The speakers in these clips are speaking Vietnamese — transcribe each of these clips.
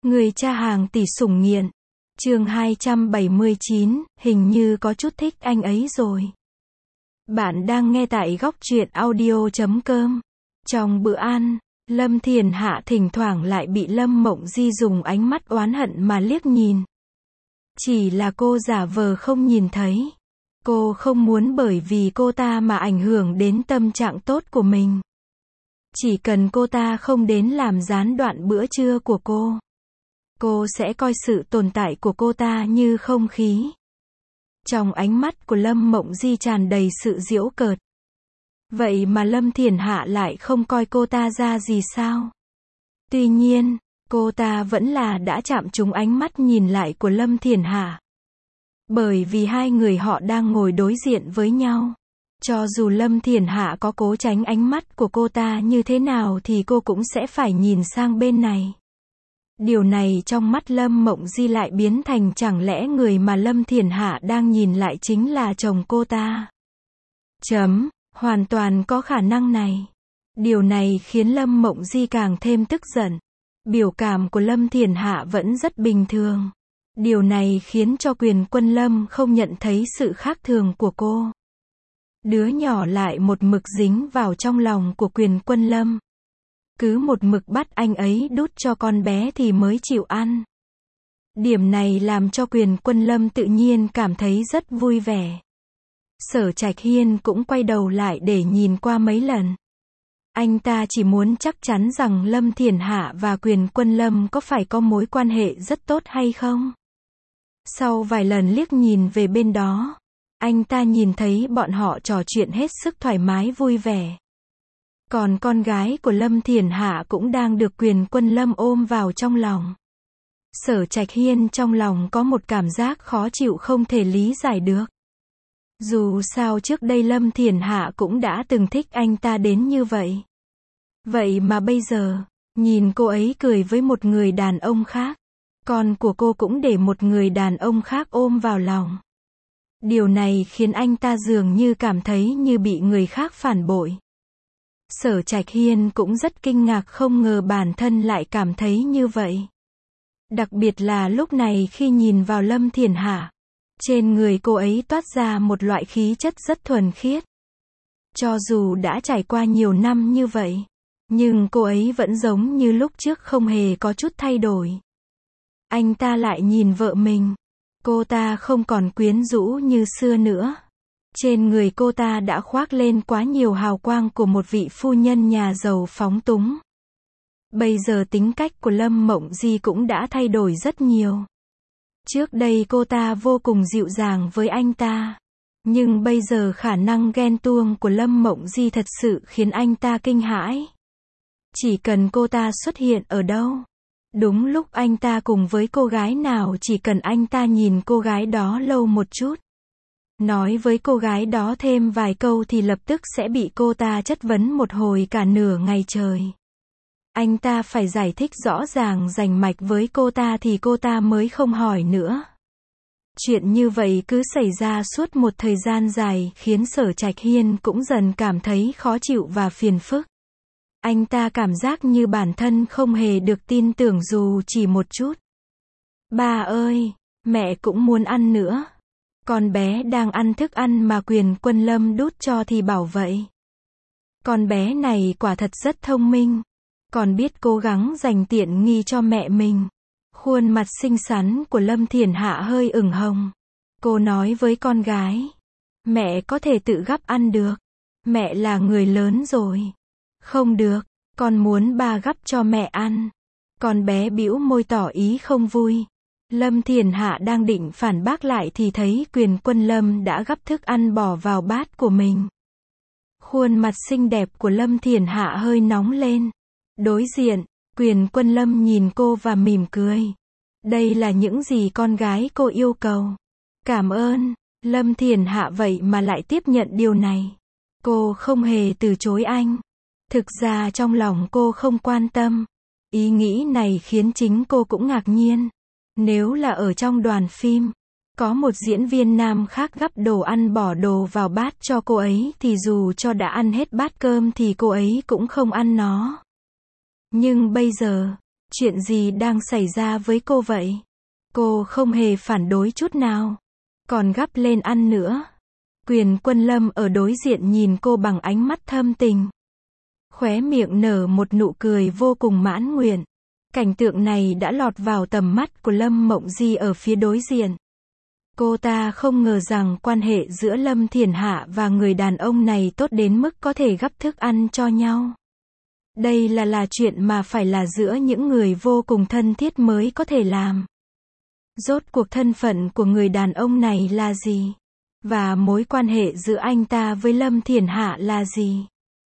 Người cha hàng tỷ sủng nghiện. Chương 279, hình như có chút thích anh ấy rồi. Bạn đang nghe tại góc truyện audio.com. Trong bữa ăn, Lâm Thiền Hạ thỉnh thoảng lại bị Lâm Mộng Di dùng ánh mắt oán hận mà liếc nhìn. Chỉ là cô giả vờ không nhìn thấy. Cô không muốn bởi vì cô ta mà ảnh hưởng đến tâm trạng tốt của mình. Chỉ cần cô ta không đến làm gián đoạn bữa trưa của cô sẽ coi sự tồn tại của cô ta như không khí. Trong ánh mắt của Lâm Mộng Di tràn đầy sự giễu cợt. Vậy mà Lâm Thiền Hạ lại không coi cô ta ra gì sao? Tuy nhiên, cô ta vẫn là đã chạm trúng ánh mắt nhìn lại của Lâm Thiền Hạ. Bởi vì hai người họ đang ngồi đối diện với nhau. Cho dù Lâm Thiền Hạ có cố tránh ánh mắt của cô ta như thế nào thì cô cũng sẽ phải nhìn sang bên này. Điều này trong mắt Lâm Mộng Di lại biến thành chẳng lẽ người mà Lâm Thiền Hạ đang nhìn lại chính là chồng cô ta. Hoàn toàn có khả năng này. Điều này khiến Lâm Mộng Di càng thêm tức giận. Biểu cảm của Lâm Thiền Hạ vẫn rất bình thường. Điều này khiến cho Quyền Quân Lâm không nhận thấy sự khác thường của cô. Đứa nhỏ lại một mực dính vào trong lòng của Quyền Quân Lâm. Cứ một mực bắt anh ấy đút cho con bé thì mới chịu ăn. Điểm này làm cho Quyền Quân Lâm tự nhiên cảm thấy rất vui vẻ. Sở Trạch Hiên cũng quay đầu lại để nhìn qua mấy lần. Anh ta chỉ muốn chắc chắn rằng Lâm Thiền Hạ và Quyền Quân Lâm có phải có mối quan hệ rất tốt hay không. Sau vài lần liếc nhìn về bên đó, anh ta nhìn thấy bọn họ trò chuyện hết sức thoải mái vui vẻ. Còn con gái của Lâm Thiền Hạ cũng đang được Quyền Quân Lâm ôm vào trong lòng. Sở Trạch Hiên trong lòng có một cảm giác khó chịu không thể lý giải được. Dù sao trước đây Lâm Thiền Hạ cũng đã từng thích anh ta đến như vậy. Vậy mà bây giờ, nhìn cô ấy cười với một người đàn ông khác. Con của cô cũng để một người đàn ông khác ôm vào lòng. Điều này khiến anh ta dường như cảm thấy như bị người khác phản bội. Sở Trạch Hiên cũng rất kinh ngạc không ngờ bản thân lại cảm thấy như vậy. Đặc biệt là lúc này khi nhìn vào Lâm Thiền Hạ. Trên người cô ấy toát ra một loại khí chất rất thuần khiết. Cho dù đã trải qua nhiều năm như vậy, nhưng cô ấy vẫn giống như lúc trước không hề có chút thay đổi. Anh ta lại nhìn vợ mình. Cô ta không còn quyến rũ như xưa nữa. Trên người cô ta đã khoác lên quá nhiều hào quang của một vị phu nhân nhà giàu phóng túng. Bây giờ tính cách của Lâm Mộng Di cũng đã thay đổi rất nhiều. Trước đây cô ta vô cùng dịu dàng với anh ta. Nhưng bây giờ khả năng ghen tuông của Lâm Mộng Di thật sự khiến anh ta kinh hãi. Chỉ cần cô ta xuất hiện ở đâu, đúng lúc anh ta cùng với cô gái nào chỉ cần anh ta nhìn cô gái đó lâu một chút. Nói với cô gái đó thêm vài câu thì lập tức sẽ bị cô ta chất vấn một hồi cả nửa ngày trời. Anh ta phải giải thích rõ ràng rành mạch với cô ta thì cô ta mới không hỏi nữa. Chuyện như vậy cứ xảy ra suốt một thời gian dài khiến Sở Trạch Hiên cũng dần cảm thấy khó chịu và phiền phức. Anh ta cảm giác như bản thân không hề được tin tưởng dù chỉ một chút. Ba ơi, mẹ cũng muốn ăn nữa. Con bé đang ăn thức ăn mà Quyền Quân Lâm đút cho thì bảo vậy. Con bé này quả thật rất thông minh. Còn biết cố gắng giành tiện nghi cho mẹ mình. Khuôn mặt xinh xắn của Lâm Thiền Hạ hơi ửng hồng. Cô nói với con gái. Mẹ có thể tự gắp ăn được. Mẹ là người lớn rồi. Không được, con muốn ba gắp cho mẹ ăn. Con bé bĩu môi tỏ ý không vui. Lâm Thiền Hạ đang định phản bác lại thì thấy Quyền Quân Lâm đã gắp thức ăn bỏ vào bát của mình. Khuôn mặt xinh đẹp của Lâm Thiền Hạ hơi nóng lên. Đối diện, Quyền Quân Lâm nhìn cô và mỉm cười. Đây là những gì con gái cô yêu cầu. Cảm ơn. Lâm Thiền Hạ vậy mà lại tiếp nhận điều này. Cô không hề từ chối anh. Thực ra trong lòng cô không quan tâm. Ý nghĩ này khiến chính cô cũng ngạc nhiên. Nếu là ở trong đoàn phim, có một diễn viên nam khác gắp đồ ăn bỏ đồ vào bát cho cô ấy thì dù cho đã ăn hết bát cơm thì cô ấy cũng không ăn nó. Nhưng bây giờ, Chuyện gì đang xảy ra với cô vậy? Cô không hề phản đối chút nào. Còn gắp lên ăn nữa. Quyền Quân Lâm ở đối diện nhìn cô bằng ánh mắt thâm tình. Khóe miệng nở một nụ cười vô cùng mãn nguyện. Cảnh tượng này đã lọt vào tầm mắt của Lâm Mộng Di ở phía đối diện. Cô ta không ngờ rằng quan hệ giữa Lâm Thiển Hạ và người đàn ông này tốt đến mức có thể gắp thức ăn cho nhau. Đây là chuyện mà phải là giữa những người vô cùng thân thiết mới có thể làm. Rốt cuộc thân phận của người đàn ông này là gì? Và mối quan hệ giữa anh ta với Lâm Thiển Hạ là gì?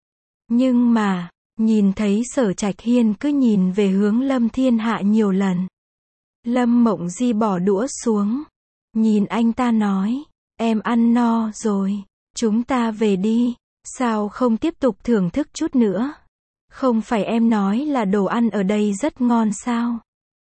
Nhưng mà, nhìn thấy Sở Trạch Hiên cứ nhìn về hướng Lâm Thiên Hạ nhiều lần. Lâm Mộng Di bỏ đũa xuống. Nhìn anh ta nói, em ăn no rồi, chúng ta về đi, sao không tiếp tục thưởng thức chút nữa? Không phải em nói là đồ ăn ở đây rất ngon sao?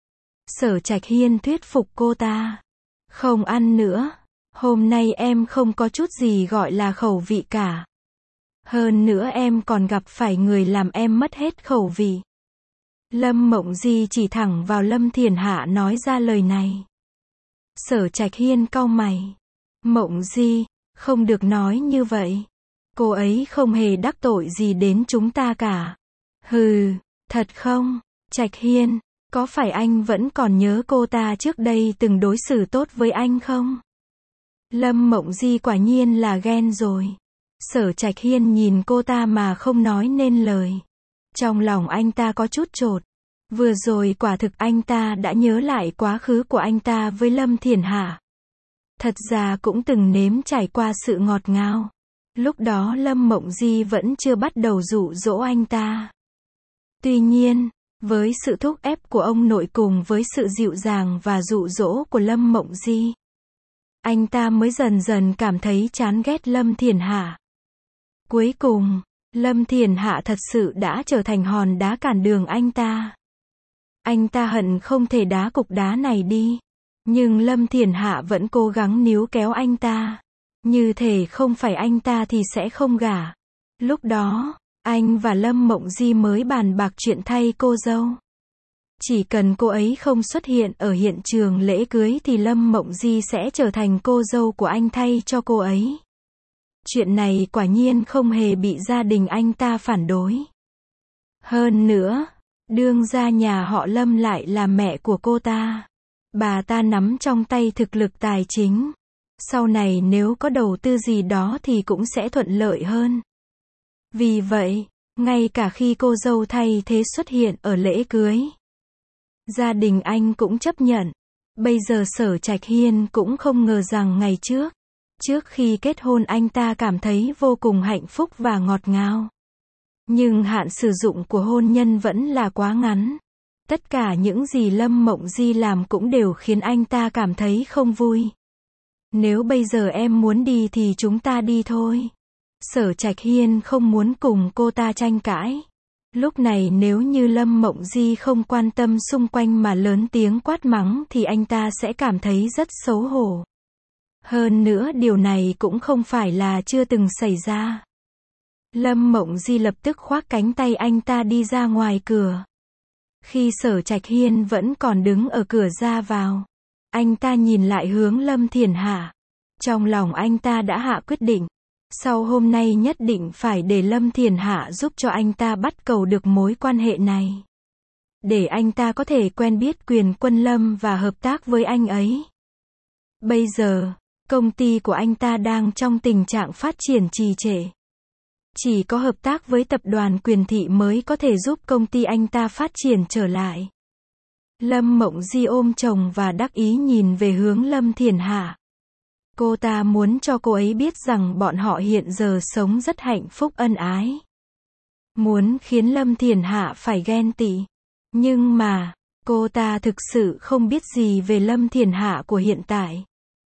Sở Trạch Hiên thuyết phục cô ta. Không ăn nữa, hôm nay em không có chút gì gọi là khẩu vị cả. Hơn nữa em còn gặp phải người làm em mất hết khẩu vị. Lâm Mộng Di chỉ thẳng vào Lâm Thiển Hạ nói ra lời này. Sở Trạch Hiên cau mày. Mộng Di, không được nói như vậy. Cô ấy không hề đắc tội gì đến chúng ta cả. Hừ, thật không? Trạch Hiên, có phải anh vẫn còn nhớ cô ta trước đây từng đối xử tốt với anh không? Lâm Mộng Di quả nhiên là ghen rồi. Sở Trạch Hiên nhìn cô ta mà không nói nên lời. Trong lòng anh ta có chút chột. Vừa rồi quả thực anh ta đã nhớ lại quá khứ của anh ta với Lâm Thiển Hạ. Thật ra cũng từng nếm trải qua sự ngọt ngào. Lúc đó Lâm Mộng Di vẫn chưa bắt đầu dụ dỗ anh ta. Tuy nhiên, với sự thúc ép của ông nội cùng với sự dịu dàng và dụ dỗ của Lâm Mộng Di, anh ta mới dần dần cảm thấy chán ghét Lâm Thiển Hạ. Cuối cùng, Lâm Thiển Hạ thật sự đã trở thành hòn đá cản đường anh ta. Anh ta hận không thể đá cục đá này đi. Nhưng Lâm Thiển Hạ vẫn cố gắng níu kéo anh ta. Như thể không phải anh ta thì sẽ không gả. Lúc đó, anh và Lâm Mộng Di mới bàn bạc chuyện thay cô dâu. Chỉ cần cô ấy không xuất hiện ở hiện trường lễ cưới thì Lâm Mộng Di sẽ trở thành cô dâu của anh thay cho cô ấy. Chuyện này quả nhiên không hề bị gia đình anh ta phản đối. Hơn nữa, đương gia nhà họ Lâm lại là mẹ của cô ta. Bà ta nắm trong tay thực lực tài chính. Sau này nếu có đầu tư gì đó thì cũng sẽ thuận lợi hơn. Vì vậy, ngay cả khi cô dâu thay thế xuất hiện ở lễ cưới, gia đình anh cũng chấp nhận. Bây giờ Sở Trạch Hiên cũng không ngờ rằng ngày trước khi kết hôn anh ta cảm thấy vô cùng hạnh phúc và ngọt ngào. Nhưng hạn sử dụng của hôn nhân vẫn là quá ngắn. Tất cả những gì Lâm Mộng Di làm cũng đều khiến anh ta cảm thấy không vui. Nếu bây giờ em muốn đi thì chúng ta đi thôi. Sở Trạch Hiên không muốn cùng cô ta tranh cãi. Lúc này nếu như Lâm Mộng Di không quan tâm xung quanh mà lớn tiếng quát mắng thì anh ta sẽ cảm thấy rất xấu hổ. Hơn nữa điều này cũng không phải là chưa từng xảy ra. Lâm Mộng Di lập tức khoác cánh tay anh ta đi ra ngoài cửa. Khi Sở Trạch Hiên vẫn còn đứng ở cửa ra vào, anh ta nhìn lại hướng Lâm Thiển Hạ. Trong lòng anh ta đã hạ quyết định. Sau hôm nay nhất định phải để Lâm Thiển Hạ giúp cho anh ta bắt cầu được mối quan hệ này. Để anh ta có thể quen biết Quyền Quân Lâm và hợp tác với anh ấy. Bây giờ, công ty của anh ta đang trong tình trạng phát triển trì trệ. Chỉ có hợp tác với tập đoàn Quyền Thị mới có thể giúp công ty anh ta phát triển trở lại. Lâm Mộng Di ôm chồng và đắc ý nhìn về hướng Lâm Thiển Hạ. Cô ta muốn cho cô ấy biết rằng bọn họ hiện giờ sống rất hạnh phúc ân ái. Muốn khiến Lâm Thiển Hạ phải ghen tị. Nhưng mà, cô ta thực sự không biết gì về Lâm Thiển Hạ của hiện tại.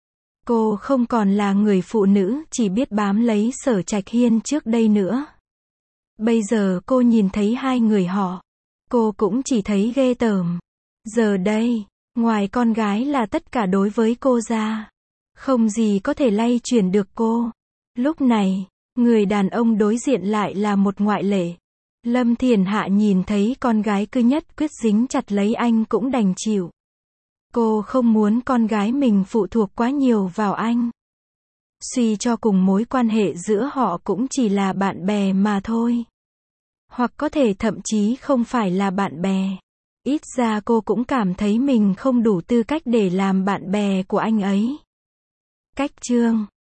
Cô không còn là người phụ nữ chỉ biết bám lấy Sở Trạch Hiên trước đây nữa. Bây giờ cô nhìn thấy hai người họ. Cô cũng chỉ thấy ghê tởm. Giờ đây, ngoài con gái là tất cả đối với cô ra. Không gì có thể lay chuyển được cô. Lúc này, người đàn ông đối diện lại là một ngoại lệ. Lâm Thiền Hạ nhìn thấy con gái cứ nhất quyết dính chặt lấy anh cũng đành chịu. Cô không muốn con gái mình phụ thuộc quá nhiều vào anh. Suy cho cùng mối quan hệ giữa họ cũng chỉ là bạn bè mà thôi. Hoặc có thể thậm chí không phải là bạn bè. Ít ra cô cũng cảm thấy mình không đủ tư cách để làm bạn bè của anh ấy. Cách chương